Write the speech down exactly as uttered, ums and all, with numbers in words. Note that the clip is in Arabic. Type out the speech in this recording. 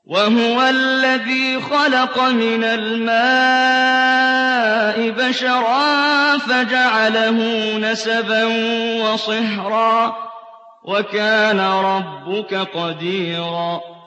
وَهُوَ الَّذِي خَلَقَ مِنَ الْمَاءِ بَشَرًا فَجَعَلَهُ نَسَبًا وَصِهْرًا ۗ وَكَانَ رَبُّكَ قَدِيرًا